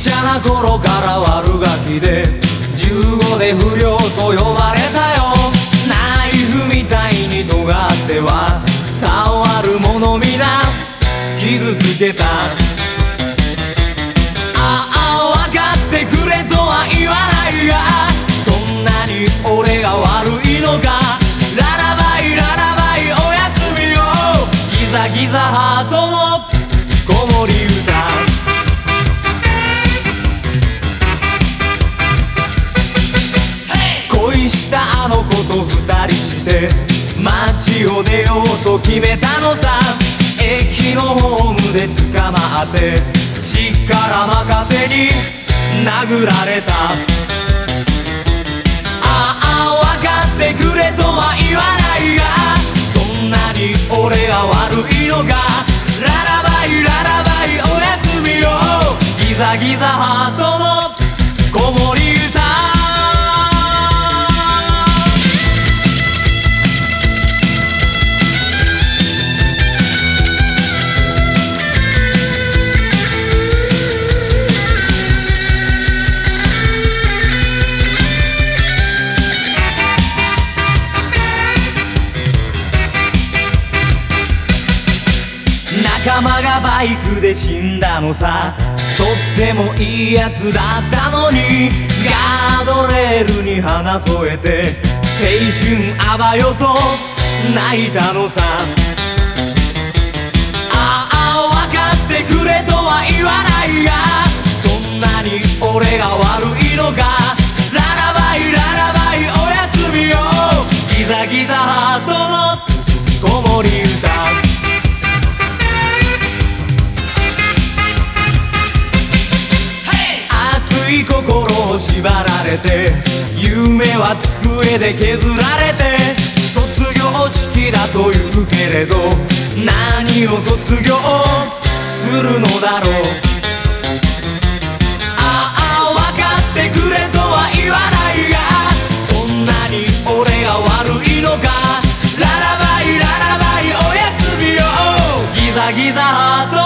ちゃな頃から悪ガキで15で不良と呼ばれたよ。ナイフみたいに尖っては触る者皆傷つけた。ああ分かってくれとは言わないが、そんなに俺が悪いのか。ララバイララバイおやすみよ、ギザギザハートの子守歌。恋したあの子と二人して街を出ようと決めたのさ。駅のホームで捕まって力任せに殴られた。ああ分かってくれとは言わないが、そんなに俺が悪いのか。ララバイララバイおやすみよ、ギザギザハートの子守歌。仲間がバイクで死んだのさ。とってもいいやつだったのに、ガードレールに花添えて青春あばよと泣いたのさ。ああ分かってくれとは言わないが、そんなに俺が悪いのか。ララバイララバイおやすみよ、ギザギザハートの子守歌。心を縛られて夢は机で削られて、卒業式だと言うけれど何を卒業するのだろう。ああ分かってくれとは言わないが、そんなに俺が悪いのか。ララバイララバイおやすみよ、ギザギザハート